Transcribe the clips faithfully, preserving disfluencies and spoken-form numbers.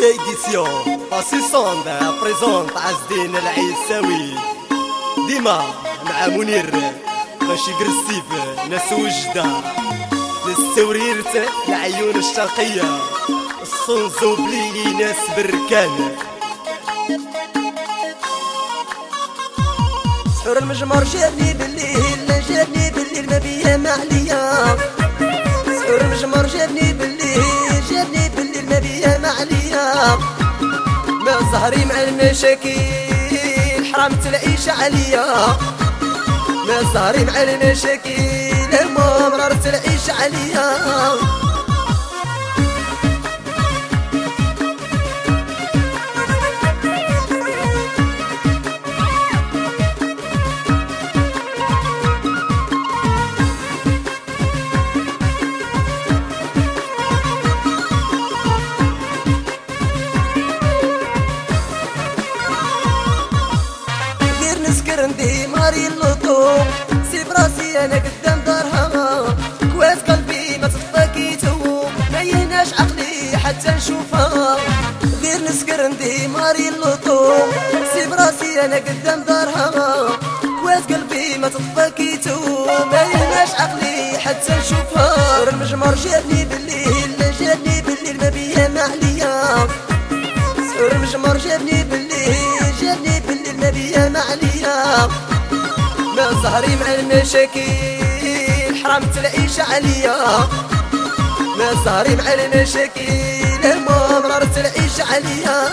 édition assistante présente عزدين العيساوي ديما مع منير ماشي كرسيف ناس وجدة للسوريرت العيون الشرقية الصنزوبلي ناس بركان سحور المجمر جابني بالليل جابني بالليل ما بيا معليا سحور المجمر جابني بالليل جابني بالليل ما بيا معليا ما زهري مع المشاكل حرام تلاقيش عليا ما زهري مع المشاكل ما مرار تلاقيش عليا نسكر ندي ماري اللطو سيب راسي انا قدام دارها كواس قلبي ما تطفاكي تو ما يهناش عقلي حتى نشوفها غير نسكر ندي ماري اللطو سيب راسي انا قدام دارها كواس قلبي ما تطفاكي تو ما يهناش عقلي حتى نشوفها المجمر جابني بالليل جابني بالليل ما بيها معليا سحور المجمر جابني بالليل جابني بالليل ما بيها معليا ما زهري مع المشاكل حرام تلاقيش عليا ما زهري مع المشاكل ما مرار تلاقيش عليا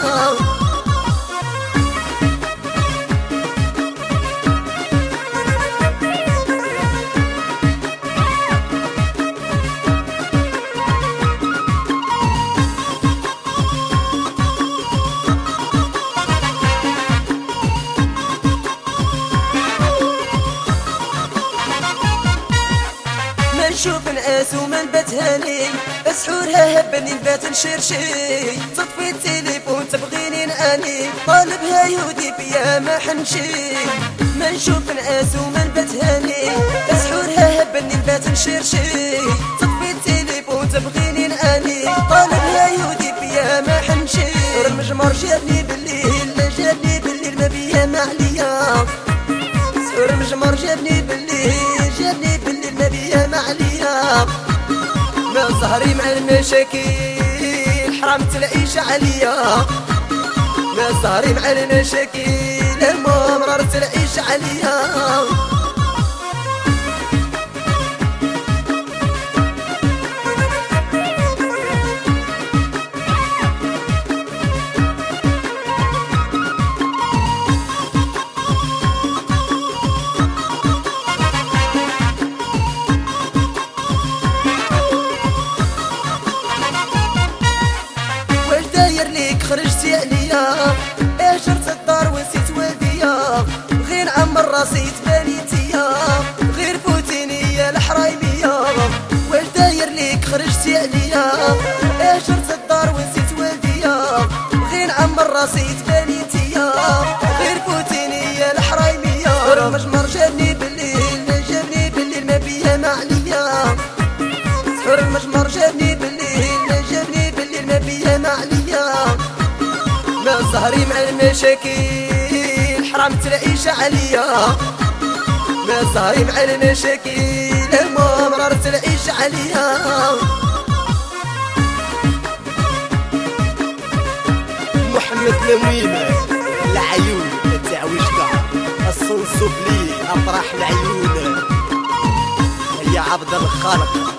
نشوف نعاس وما نبات هاني سحورها هبني نبات نشرشي تطفي التليفون تبغيني نعاني طالبها يهودي فيا ما حنشي ما نشوف نعاس وما نبات هاني سحورها هبني نبات نشرشي تطفي التليفون تبغيني نعاني طالبها يهودي فيا ما حنشي المجمر جابني بالليل جابني بالليل ما بيها معليا سحور المجمر جابني بالليل جابني بالليل ما بيها معليا ما زهري مع المشاكل حرام تلاقيش عليا ما زهري مع المشاكل ما مرار تلاقيش عليا ليك خرجتي عليا اجرت الدار ونسيت والديا غير نعمر راسي تبانيتيا غير فوتيني يا الحرايمية واش داير ليك خرجتي عليا اجرت الدار ونسيت والديا غير نعمر راسي تبانيتيا غير فوتيني يا الحرايمية المجمر جابني بالليل جابني بالليل ما بيها معليا سحور المجمر جابني بالليل جابني بالليل ما بيها معليا ما زهري مع المشاكل حرام تلاقيش عليا ما زهري مع المشاكل ما مرار تلاقيش عليا محمد لمويم العيون تاع وجدة الصنصوبلي أطرح العيون يا عبد الخالق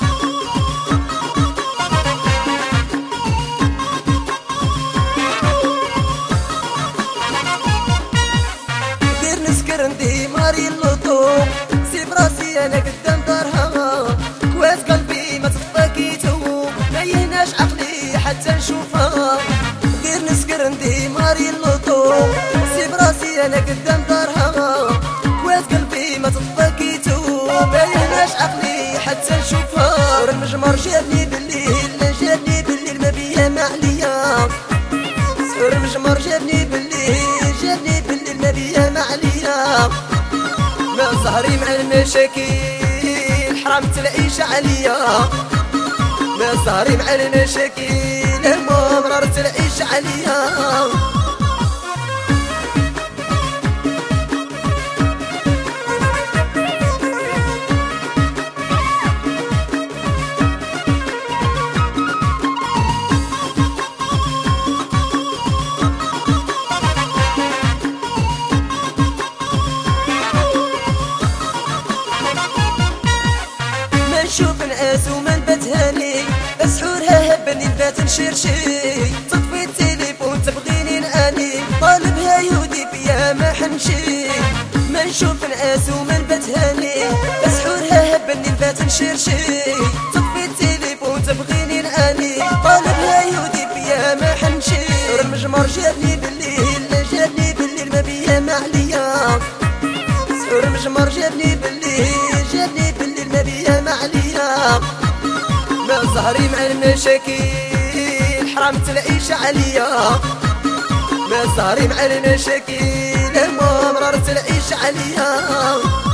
نسكر ندي ماري اللطو سيب راسي انا قدام دارها كواس قلبي ما تطفاكي تو ما يهناش عقلي حتى نشوفها غير نسكر ندي ماري اللطو سيب راسي انا قدام دارها كواس قلبي ما تطفاكي تو ما يهناش عقلي حتى نشوفها المجمر جابني بالليل جابني بالليل ما بيها معليا سحور المجمر جابني بالليل جابني بالليل ما بيها معليا ما زهري مع المشاكل حرام تلاقيش عليا ما سهري مع المشاكل ما مررت العيش عليا نشوف نعاس وما نبات هاني اسحورها هبني نبات نشرشي تطفي التليفون تبغيني نعاني طالبها يودي فيا ما حنشي ما نشوف نعاس وما نبات هاني اسحورها هبني نبات نشرشي تطفي التليفون تبغيني نعاني طالبها يودي فيا ما حنشي المجمر جابني بالليل جابني بالليل ما بيا ما عليا سحور المجمر جابني بالليل جابني بالليل ما بيا ما عليا ما زهري مع المشاكل حرمت العيش عليا ما زهري مع المشاكل ما مررت العيش عليا